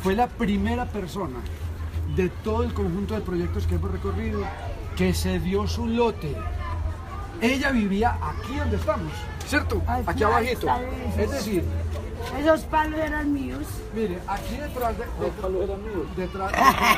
fue la primera persona de todo el conjunto de proyectos que hemos recorrido que se dio su lote. Ella vivía aquí donde estamos, ¿cierto? Aquí abajito. Es decir, esos palos eran míos. Mire, aquí detrás de detrás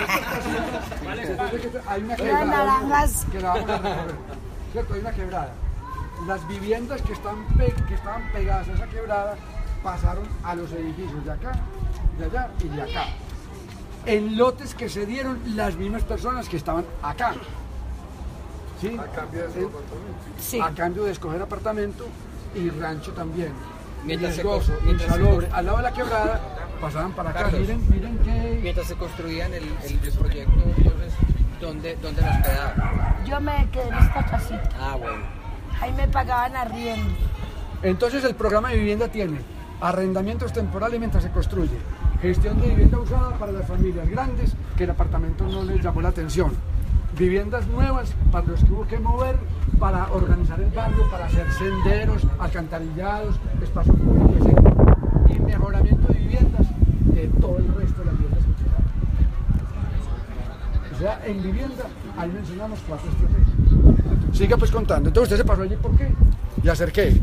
hay una quebrada. Naranjas. Que la vamos a recorrer. ¿Cierto? Hay una quebrada. Las viviendas que estaban pegadas a esa quebrada pasaron a los edificios de acá, de allá y de acá. En lotes que se dieron las mismas personas que estaban acá. ¿Sí? A cambio de escoger apartamento. Sí. A cambio de escoger apartamento y rancho también. Mientras se Riesgoso, mientras se insalubre. Al lado de la quebrada pasaban para acá. Carlos, Miren que... Mientras se construían el proyecto, entonces, ¿dónde nos quedaba? Yo me quedé en esta casita. Ah, bueno. Ahí me pagaban arriendo. Entonces el programa de vivienda tiene arrendamientos temporales mientras se construye, gestión de vivienda usada para las familias grandes que el apartamento no les llamó la atención, viviendas nuevas para los que hubo que mover, para organizar el barrio, para hacer senderos, alcantarillados, espacio público, etc. Y mejoramiento de viviendas de todo el resto de las viviendas que quedaban. O sea, en vivienda ahí mencionamos 4 estrategias. Siga pues contando. Entonces usted se pasó allí, ¿por qué? ¿Y hacer qué?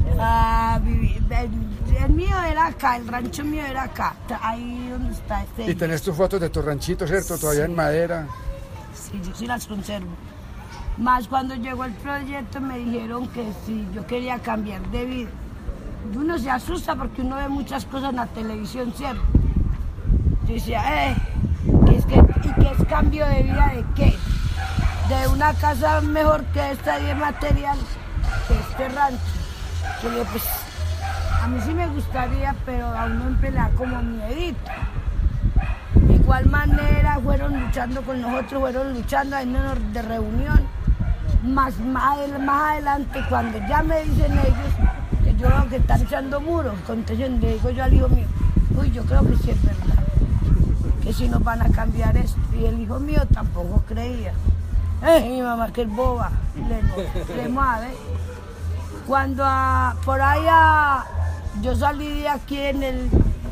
El mío era acá, el rancho mío era acá, ahí donde está este. Y tenés tus fotos de tu ranchito, ¿cierto? Todavía Sí. en madera. Sí, yo sí las conservo. Más cuando llegó el proyecto me dijeron que si yo quería cambiar de vida. Uno se asusta porque uno ve muchas cosas en la televisión, ¿cierto? Yo decía, ¿y qué es cambio de vida de qué? De una casa mejor que esta y de material que este rancho. Yo le digo, pues a mí sí me gustaría, pero a uno siempre le da como miedito. De igual manera fueron luchando con nosotros, fueron luchando en una de reunión. Más adelante, cuando ya me dicen ellos que yo veo que están echando muros, entonces le digo yo al hijo mío, uy, yo creo que sí es verdad, que si nos van a cambiar esto. Y el hijo mío tampoco creía. Mi mamá que es boba, le mueve. Cuando por allá yo salí de aquí en el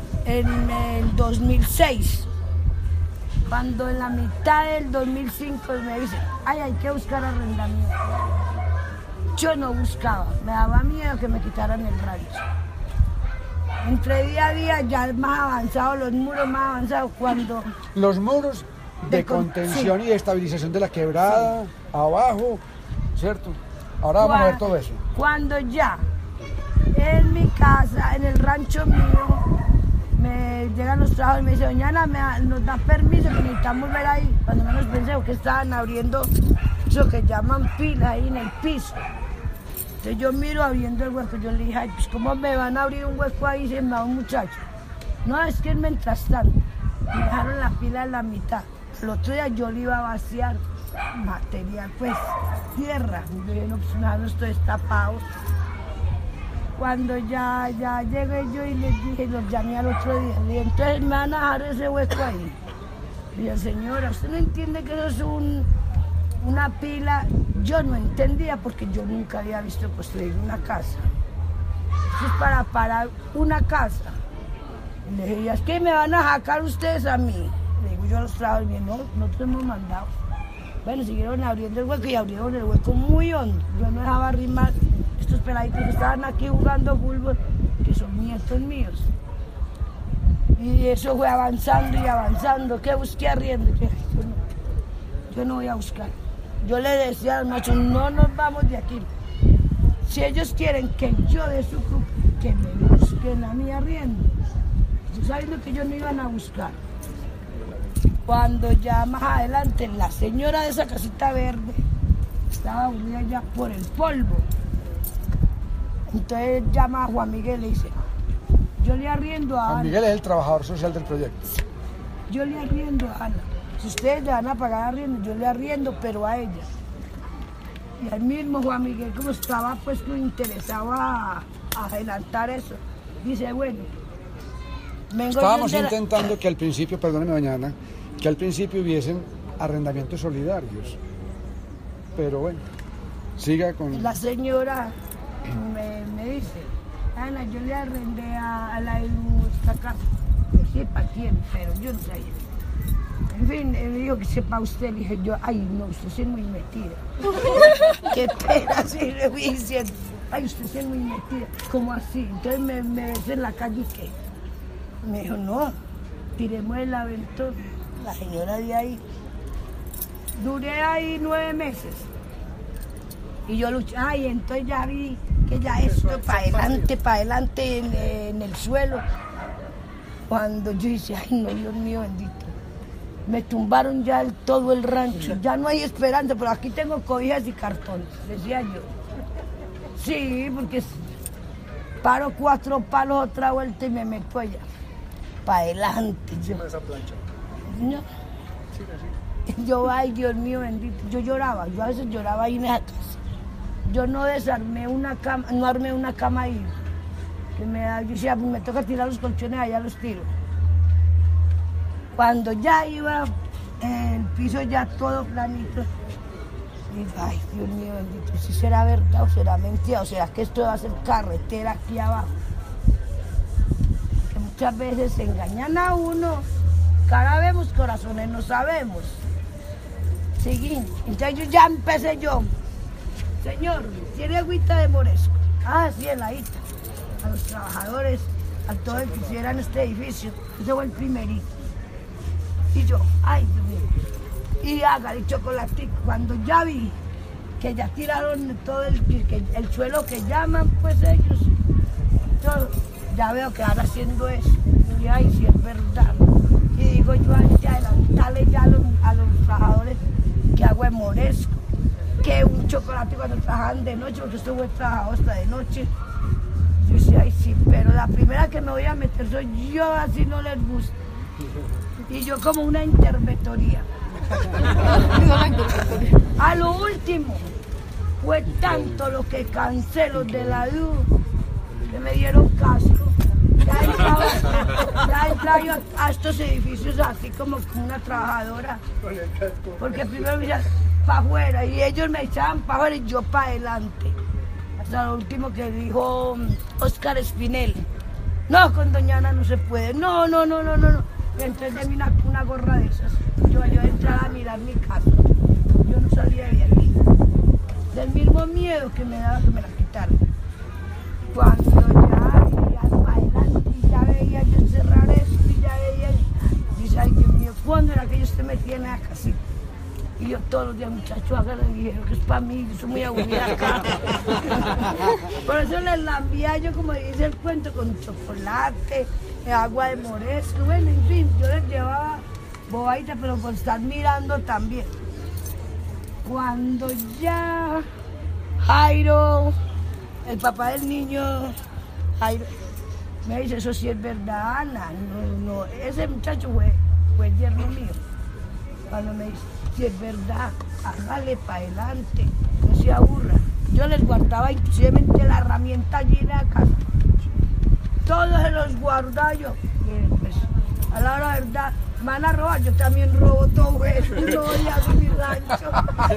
2006, cuando en la mitad del 2005 me dicen, hay que buscar arrendamiento. Yo no buscaba, me daba miedo que me quitaran el rancho. Entre día a día ya más avanzado, los muros más avanzados, cuando... Los muros de contención y de estabilización de la quebrada, abajo, ¿cierto? Ahora vamos a ver todo eso. Cuando ya en mi casa, en el rancho mío, me llegan los trabajos y me dicen, doña Ana, nos da permiso que necesitamos ver ahí. Cuando menos pensé que estaban abriendo eso que llaman pila ahí en el piso. Entonces yo miro abriendo el hueco, yo le dije, ay, pues ¿cómo me van a abrir un hueco ahí? Se me va un muchacho. No, es que mientras tanto, me dejaron la pila en la mitad. El otro día yo le iba a vaciar material, pues tierra. Yo dije, no, pues nada, no estoy destapado. Cuando ya llegué yo y les dije, los llamé al otro día, le dije, entonces me van a dejar ese hueco ahí. Y dije, señora, ¿usted no entiende que eso es una pila? Yo no entendía porque yo nunca había visto construir una casa. Eso es para parar una casa. Y le dije, es que me van a sacar ustedes a mí. Le digo yo a los trabajos, bien, no, nosotros hemos mandado. Bueno, siguieron abriendo el hueco y abrieron el hueco muy hondo. Yo no dejaba arrimar estos peladitos que estaban aquí jugando fútbol, que son nietos míos. Y eso fue avanzando y avanzando. ¿Qué busqué arriendo? Yo no voy a buscar. Yo le decía a los machos, no nos vamos de aquí. Si ellos quieren que yo de su grupo, que me busquen a mí arriendo. Yo sabiendo que ellos no iban a buscar. Cuando ya más adelante la señora de esa casita verde estaba aburrida ya por el polvo. Entonces llama a Juan Miguel y le dice, yo le arriendo a Ana. Juan Miguel es el trabajador social del proyecto. Yo le arriendo a Ana. Si ustedes le van a pagar arriendo, yo le arriendo, pero a ella. Y al mismo Juan Miguel, como estaba pues interesado a adelantar eso, dice, bueno, estábamos intentando que al principio, perdóneme doña Ana, que al principio hubiesen arrendamientos solidarios. Pero bueno, siga con... La señora me dice, Ana, yo le arrendé a la esta casa. que sepa quién, pero yo no sabía. En fin, me dijo que sepa usted, le dije yo, ay no, usted sí es muy metida. Qué pena, sí, le fui diciendo, ay, usted sí es muy metida. ¿Cómo así? Entonces me besé en la calle y ¿qué? Me dijo, no, tiremos el aventón. La señora de ahí. Duré ahí 9 meses. Y yo luché, ay, entonces ya vi que ya esto para adelante en el suelo. Cuando yo dije, ay no, Dios mío bendito. Me tumbaron ya todo el rancho, ya no hay esperanza, pero aquí tengo cobijas y cartones, decía yo. Sí, porque paro 4 palos otra vuelta y me meto allá. Para adelante. Esa plancha. No. Yo, ay Dios mío bendito, yo lloraba, yo a veces lloraba ahí en esa casa. Yo no desarmé una cama, no armé una cama ahí. Que yo decía, me toca tirar los colchones, allá los tiro. Cuando ya iba el piso ya todo planito, dije, ay Dios mío bendito, si será verdad o será mentira, o será que esto va a ser carretera aquí abajo. Que muchas veces se engañan a uno, cara vemos, corazones no sabemos. Seguí, entonces yo ya empecé yo, señor, ¿tiene agüita de moresco? Ah, sí, heladita. A los trabajadores, a todos los que hicieran este edificio, ese fue el primerito. Y yo, ay Dios mío, y hágale chocolate. Cuando ya vi que ya tiraron todo el suelo que llaman, pues ellos, todo, ya veo que ahora haciendo eso. Y ay, si es verdad. Y digo yo, ay, ya adelantarle ya a los trabajadores que agua de moresco, que un chocolate cuando trabajan de noche, porque esto fue trabajado hasta de noche. Yo decía, ay sí, pero la primera que me voy a meter soy yo, así no les gusta. Y yo como una interventoría. A lo último, fue tanto lo que cansé los de la luz, que me dieron casco. Ya entraba yo a estos edificios así como una trabajadora. Porque primero me decían para afuera y ellos me echaban para afuera y yo para adelante. Hasta lo último que dijo Oscar Espinel. No, con doña Ana no se puede. No. Entonces de mí una gorra de esas. Yo entraba a mirar mi casa. Yo no salía de aquí. Del mismo miedo que me daba que me la quitaran. Cuando ya para adelante y ya veía yo cerrar esto y ya veía. Dice, ay Dios mío, ¿cuándo era que yo se metía en la casita? Y yo todos los días, muchachos, háganle, dijeron que es para mí, yo soy muy aburrida acá. Por eso les la envía yo, como dice el cuento, con chocolate, agua de moresco, bueno, en fin, yo les llevaba bobadita, pero por estar mirando también. Cuando ya Jairo, el papá del niño, Jairo, me dice, eso sí es verdad, Ana, no, ese muchacho fue el yerno mío. Cuando me dice, si es verdad, hágale para adelante, no se aburra. Yo les guardaba inclusivemente la herramienta allí en la casa. Todos se los guardaba yo. Y pues, a la hora de verdad, me van a robar, yo también robo todo eso, no voy a mi rancho.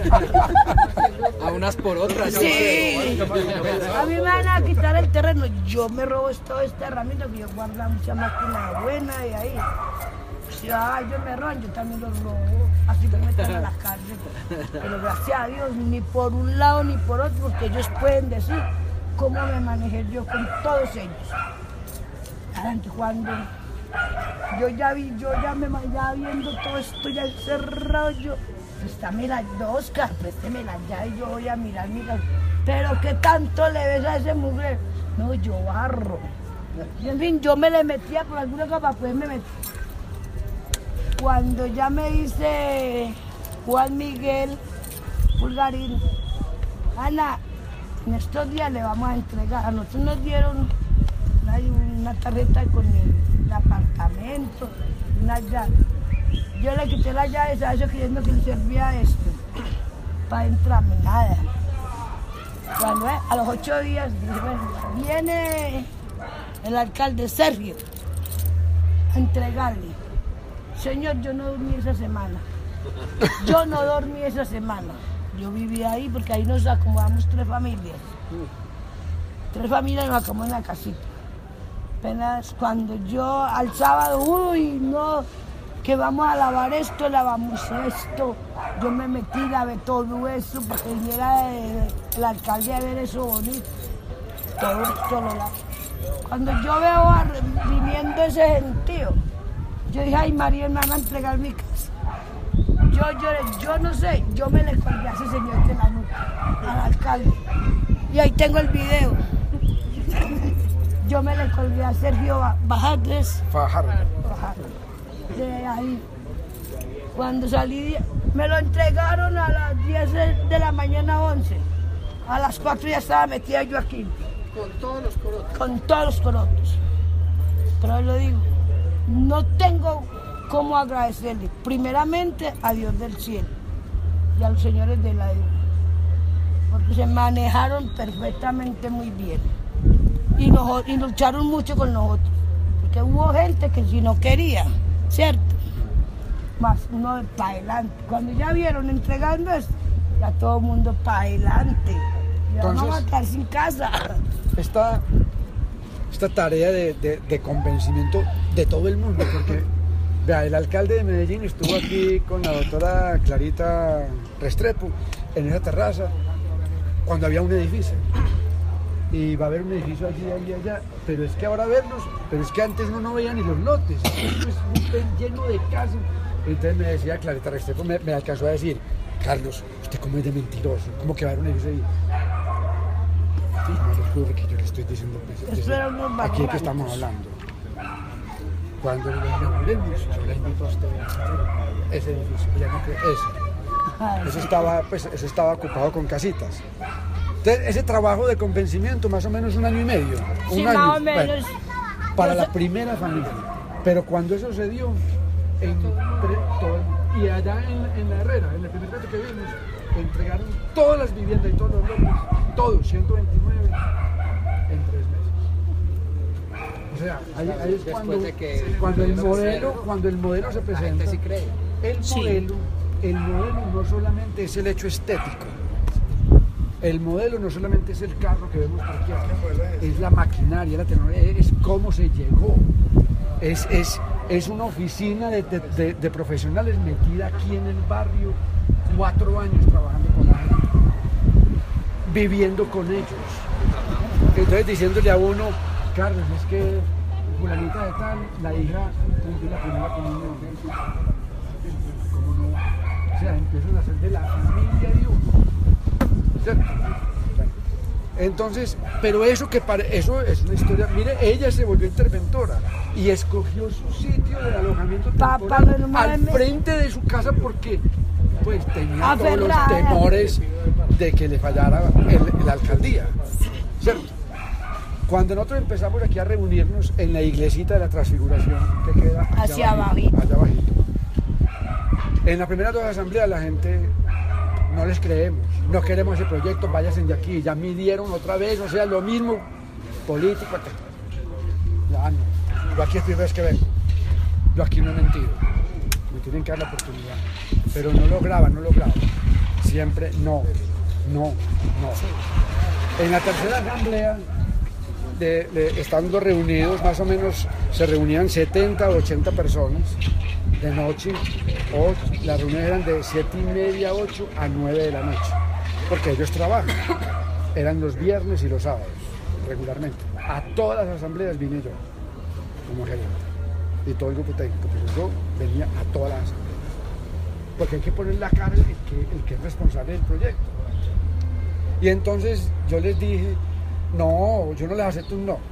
A unas por otras. Sí, a mí me van a quitar el terreno, yo me robo toda esta herramienta, que yo guardo mucha máquina buena y ahí. Si yo me roban, yo también los robo, así me meten a la cárcel. Pero gracias a Dios, ni por un lado ni por otro, porque ellos pueden decir cómo me manejé yo con todos ellos. Adelante, cuando yo ya me vaya viendo todo esto ya encerrado, yo, préstame la Oscar, préstemela ya y yo voy a mirar. Pero ¿qué tanto le ves a ese mujer? No, yo barro. Y en fin, yo me le metía por alguna cosa para poderme meter. Cuando ya me dice Juan Miguel Pulgarín, Ana, en estos días le vamos a entregar, a nosotros nos dieron una tarjeta con el apartamento, una llave. Yo le quité las llaves a eso creyendo que le servía esto, para entrarme, nada. Cuando a los 8 días, bueno, viene el alcalde Sergio a entregarle. Señor, yo no dormí esa semana. Yo vivía ahí porque ahí nos acomodamos 3 familias. 3 familias nos acomodamos en la casita. Apenas cuando yo al sábado, uy, no, que vamos a lavar esto, lavamos esto. Yo me metí, lavé todo eso para que viniera el alcalde a ver eso bonito. Todo esto lo lavé. Cuando yo veo viniendo ese gentío, yo dije, ay María, me van a entregar mi casa. Yo lloré, yo no sé, yo me le colgué a ese señor de la nuca, al alcalde. Y ahí tengo el video. Yo me le colgué a Sergio Fajardo. De ahí. Cuando salí, me lo entregaron a las 10 de la mañana, 11. A las 4 ya estaba metida yo aquí. Con todos los corotos. Con todos los corotos. Pero lo digo, no tengo cómo agradecerle. Primeramente a Dios del cielo y a los señores de la deuda. Porque se manejaron perfectamente muy bien. Y lucharon mucho con nosotros. Porque hubo gente que si no quería, ¿cierto? Más uno para adelante. Cuando ya vieron entregando esto, ya todo el mundo para adelante. Ya vamos a estar sin casa. Esta tarea de convencimiento de todo el mundo, porque vea, el alcalde de Medellín estuvo aquí con la doctora Clarita Restrepo en esa terraza cuando había un edificio. Y va a haber un edificio allí y allá, pero es que ahora verlos, pero es que antes uno no veía ni los lotes, esto es lleno de casas. Entonces me decía Clarita Restrepo, me alcanzó a decir, Carlos, usted cómo es de mentiroso, ¿cómo que va a haber un edificio ahí? Sí, no le ocurre que yo le estoy diciendo aquí que estamos hablando. Cuando lo inauguremos, yo le invito a usted a ese edificio, ya no creo, eso estaba ocupado con casitas. Entonces, ese trabajo de convencimiento, más o menos 1 año y medio. Sí, un año, más o menos. bueno, para la primera familia. Pero cuando eso se dio, y allá en la Herrera, en el primer reto que vimos, entregaron todas las viviendas y todos los lotes, todos, 129, en 3 meses. O sea, ahí es cuando el modelo se presenta. Sí cree. El modelo no solamente es el hecho estético. El modelo no solamente es el carro que vemos por aquí, es la maquinaria, la tecnología, es cómo se llegó. Es una oficina de profesionales metida aquí en el barrio, 4 años trabajando con la gente, viviendo con ellos. Entonces diciéndole a uno, Carlos, es que fulanita de tal, la hija cumple la primera comunión. ¿Cómo no? O sea, empiezan a ser de la familia de uno. Entonces, pero eso es una historia. Mire, ella se volvió interventora y escogió su sitio de alojamiento temporal al frente de su casa porque pues tenía todos los temores de que le fallara la alcaldía, ¿cierto? Cuando nosotros empezamos aquí a reunirnos en la iglesita de la Transfiguración, que queda hacia abajito. Allá abajito. En las primeras 2 asambleas la gente no les creemos, no queremos ese proyecto, váyanse de aquí, ya midieron otra vez, o sea, lo mismo, político, ya no, yo aquí es primera vez que vengo, yo aquí no he mentido, me tienen que dar la oportunidad, pero no lograba, siempre no. En la tercera asamblea, estando reunidos, más o menos se reunían 70 o 80 personas, de noche, las reuniones eran de 7:30, 8 a 9 de la noche, porque ellos trabajan, eran los viernes y los sábados, regularmente. A todas las asambleas vine yo, como gerente, y todo el grupo técnico, pero yo venía a todas las asambleas, porque hay que poner la cara el que es responsable del proyecto. Y entonces yo les dije, no, yo no les acepto un no,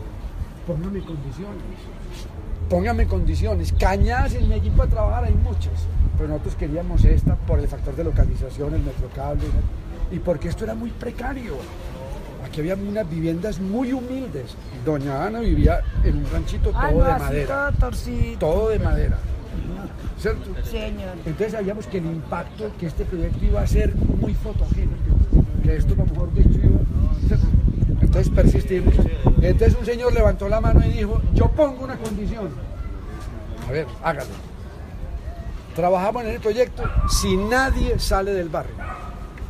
pónganme condiciones, cañadas en Medellín para trabajar hay muchas, pero nosotros queríamos esta por el factor de localización, el metrocable, y porque esto era muy precario. Aquí había unas viviendas muy humildes. Doña Ana vivía en un ranchito todo de madera. Todo de madera. ¿Cierto? Señor. Entonces sabíamos que el impacto, que este proyecto iba a ser muy fotogénico, que esto, a lo mejor dicho, iba, ¿cierto? Entonces persistimos. Entonces un señor levantó la mano y dijo, yo pongo una condición. A ver, hágalo. Trabajamos en el proyecto si nadie sale del barrio.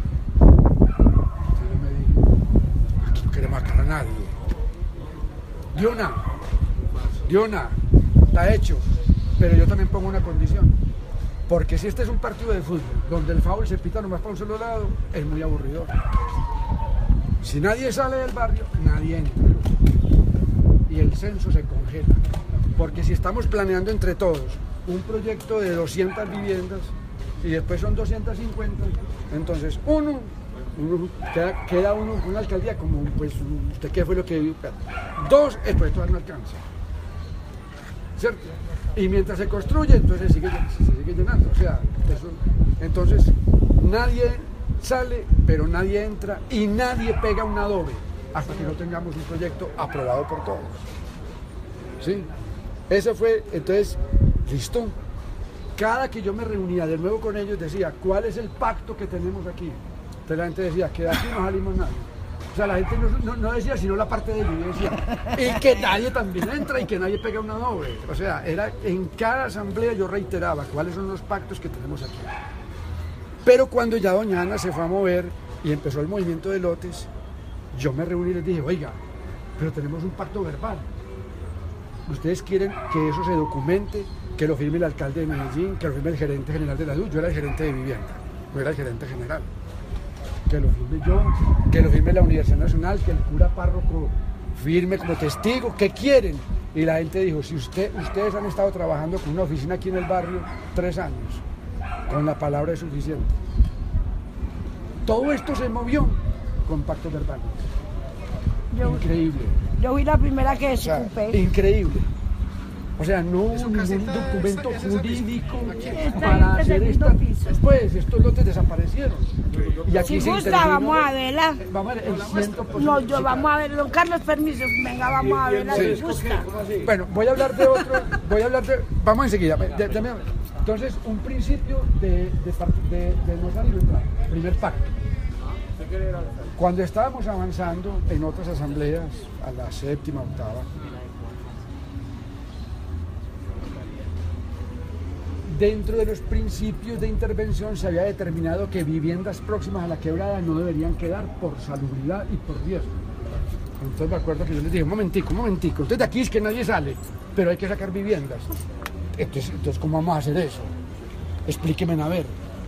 Entonces yo me dije, aquí no queremos sacar a nadie. de una, está hecho, pero yo también pongo una condición, porque si este es un partido de fútbol, donde el foul se pita nomás para un solo lado, es muy aburrido. Si nadie sale del barrio, nadie entra, y el censo se congela, porque si estamos planeando entre todos un proyecto de 200 viviendas, y después son 250, entonces queda uno con una alcaldía como, pues, ¿usted qué fue lo que vivió? 2, el proyecto no alcanza, ¿cierto? Y mientras se construye, entonces se sigue llenando, o sea, entonces nadie sale, pero nadie entra, y nadie pega un adobe hasta que no tengamos un proyecto aprobado por todos, ¿sí? Eso fue, entonces, listo. Cada que yo me reunía de nuevo con ellos decía, ¿cuál es el pacto que tenemos aquí? Entonces la gente decía, que de aquí no salimos nadie. O sea, la gente no decía sino la parte de ellos, decía, y que nadie también entra y que nadie pega una doble. O sea, era en cada asamblea yo reiteraba cuáles son los pactos que tenemos aquí. Pero cuando ya doña Ana se fue a mover y empezó el movimiento de lotes, yo me reuní y les dije, oiga, pero tenemos un pacto verbal. Ustedes quieren que eso se documente, que lo firme el alcalde de Medellín, que lo firme el gerente general de la luz. Yo era el gerente de vivienda, no era el gerente general. Que lo firme yo, que lo firme la Universidad Nacional, que el cura párroco firme como testigo. ¿Qué quieren? Y la gente dijo, si ustedes han estado trabajando con una oficina aquí en el barrio 3 años, con la palabra es suficiente. Todo esto se movió con pactos verbales. Increíble. Yo fui la primera que desocupé. Increíble. O sea, no hubo ningún documento jurídico para hacer esta. Después, estos lotes desaparecieron. Y aquí si gusta, vamos a verla. Vamos a ver el 100%. No, yo vamos a ver, don Carlos, permiso, venga, vamos a verla, si gusta. Bueno, voy a hablar de otro, vamos enseguida. Entonces, un principio de no salir de entrar. Primer pacto. Cuando estábamos avanzando en otras asambleas, a la 7ª, 8ª, dentro de los principios de intervención se había determinado que viviendas próximas a la quebrada no deberían quedar por salubridad y por riesgo. Entonces me acuerdo que yo les dije, un momentico, entonces de aquí es que nadie sale, pero hay que sacar viviendas. Entonces ¿cómo vamos a hacer eso? Explíquenme a ver.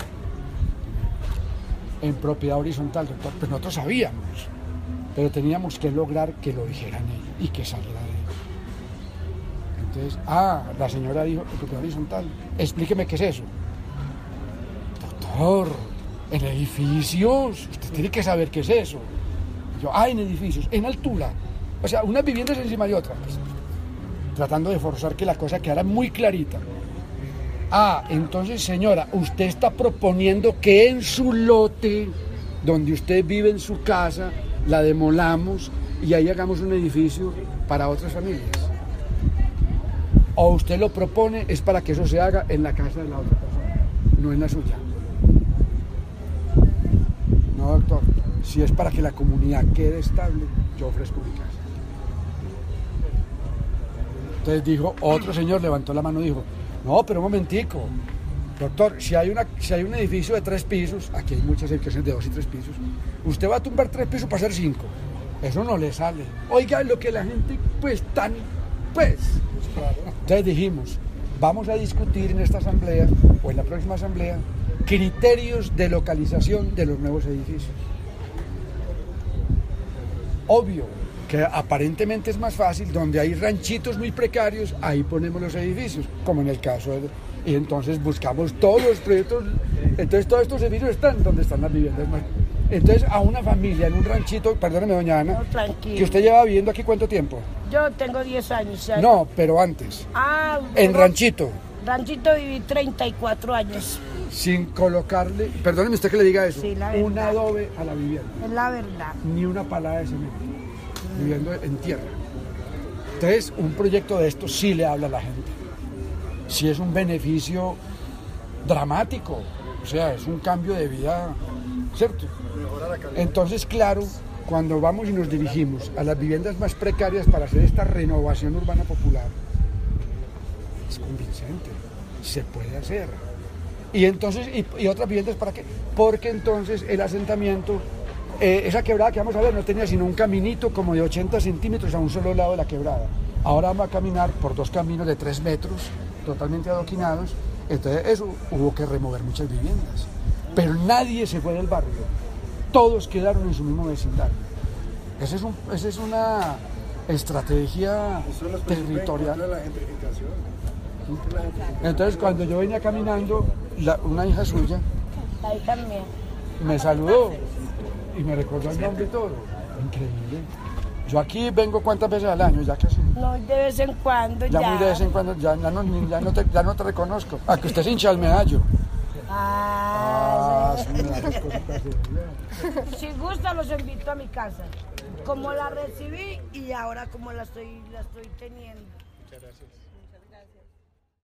En propiedad horizontal, doctor, pues nosotros sabíamos, pero teníamos que lograr que lo dijeran ellos y que saliera de ellos. Entonces, la señora dijo, en propiedad horizontal, explíqueme qué es eso. Doctor, en edificios, usted tiene que saber qué es eso. Yo, en edificios, en altura, o sea, unas viviendas encima de otras, pues, tratando de forzar que la cosa quedara muy clarita. Entonces, señora, usted está proponiendo que en su lote, donde usted vive en su casa, la demolamos y ahí hagamos un edificio para otras familias. O usted lo propone es para que eso se haga en la casa de la otra persona, no en la suya. No, doctor, si es para que la comunidad quede estable, yo ofrezco mi casa. Entonces dijo, otro señor levantó la mano y dijo, no, pero un momentico, doctor, si hay un edificio de 3 pisos, aquí hay muchas edificaciones de 2 y 3 pisos, usted va a tumbar 3 pisos para hacer 5, eso no le sale. Oiga, lo que la gente, entonces dijimos, vamos a discutir en esta asamblea, o en la próxima asamblea, criterios de localización de los nuevos edificios. Obvio que aparentemente es más fácil, donde hay ranchitos muy precarios, ahí ponemos los edificios, como en el caso de... Y entonces buscamos todos los proyectos, entonces todos estos edificios están donde están las viviendas más. Entonces a una familia en un ranchito, perdóneme doña Ana, no, tranquilo, que usted lleva viviendo aquí ¿cuánto tiempo? Yo tengo 10 años. ¿Sabes? No, pero antes. En ranchito. Ranchito viví 34 años. Sin colocarle, perdóneme usted que le diga eso, sí, un adobe a la vivienda. Es la verdad. Ni una palada de cemento, viviendo en tierra. Entonces, un proyecto de esto sí le habla a la gente. Sí es un beneficio dramático, o sea, es un cambio de vida, ¿cierto? Entonces, claro, cuando vamos y nos dirigimos a las viviendas más precarias para hacer esta renovación urbana popular, es convincente, se puede hacer. Y entonces, ¿y otras viviendas para qué? Porque entonces el asentamiento esa quebrada que vamos a ver no tenía sino un caminito como de 80 centímetros a un solo lado de la quebrada. Ahora vamos a caminar por 2 caminos de 3 metros, totalmente adoquinados. Entonces eso hubo que remover muchas viviendas. Pero nadie se fue del barrio. Todos quedaron en su mismo vecindario. Esa es una estrategia territorial. Entonces cuando yo venía caminando, una hija suya Ahí también. me saludó y me recordó el nombre y todo. Increíble. Yo aquí vengo ¿cuántas veces al año? Ya casi. No, de vez en cuando ya. Ya muy de vez en cuando, ya no te reconozco. A que usted es hincha del Medallo. Sí. Sí, me da esas cositas así. Si gusta, los invito a mi casa. Como la recibí y ahora como la estoy teniendo. Muchas gracias.